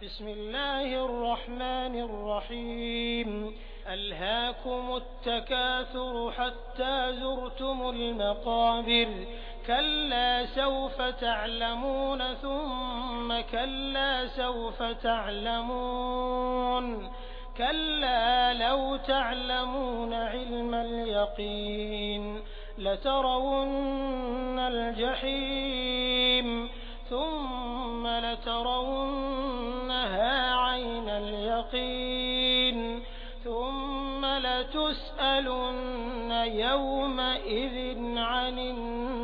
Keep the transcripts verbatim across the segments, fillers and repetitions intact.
बिस्मिल्लाहिर्रहमानिर्रहीम अल्हाकुमुत्तकासुर हत्ता ज़ुरतुमुल मक़ाबिर कल्ला सौफ तअलमून सुम्म कल्ला सौफ तअलमून कल्ला लौ तअलमून इल्मल यक़ीन लतरवुन्नल जहीम सुम्म लतरवुन्नहा ऐनल यक़ीन सुम्म लतुस्अलुन्न यौमइज़िन अनिन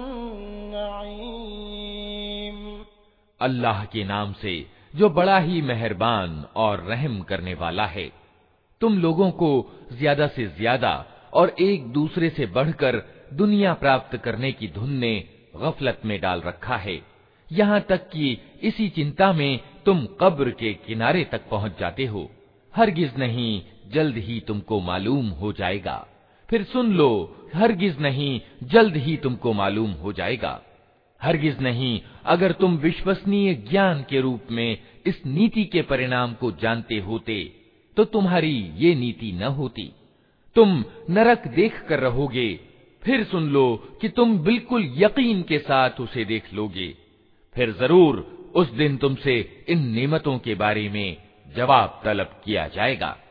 नईम। अल्लाह के नाम से जो बड़ा ही मेहरबान और रहम करने वाला है। तुम लोगों को ज्यादा से ज्यादा और एक दूसरे से बढ़कर दुनिया प्राप्त करने की धुन ने गफलत में डाल रखा है, यहाँ तक कि इसी चिंता में तुम कब्र के किनारे तक पहुँच जाते हो। हरगिज नहीं, जल्द ही तुमको मालूम हो जाएगा। फिर सुन लो, हरगिज नहीं, जल्द ही तुमको मालूम हो जाएगा। हरगिज नहीं, अगर तुम विश्वसनीय ज्ञान के रूप में इस नीति के परिणाम को जानते होते तो तुम्हारी ये नीति न होती। तुम नरक देख कर रहोगे, फिर सुन लो कि तुम बिल्कुल यकीन के साथ उसे देख लोगे। फिर जरूर उस दिन तुमसे इन नेमतों के बारे में जवाब तलब किया जाएगा।